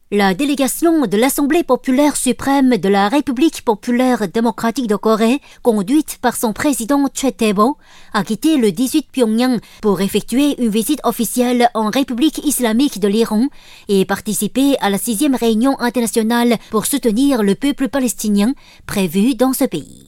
La délégation de l'Assemblée populaire suprême de la République populaire démocratique de Corée, conduite par son président Choi Tae-bol, a quitté le 18 Pyongyang pour effectuer une visite officielle en République islamique de l'Iran et participer à la 6e réunion internationale pour soutenir le peuple palestinien prévue dans ce pays.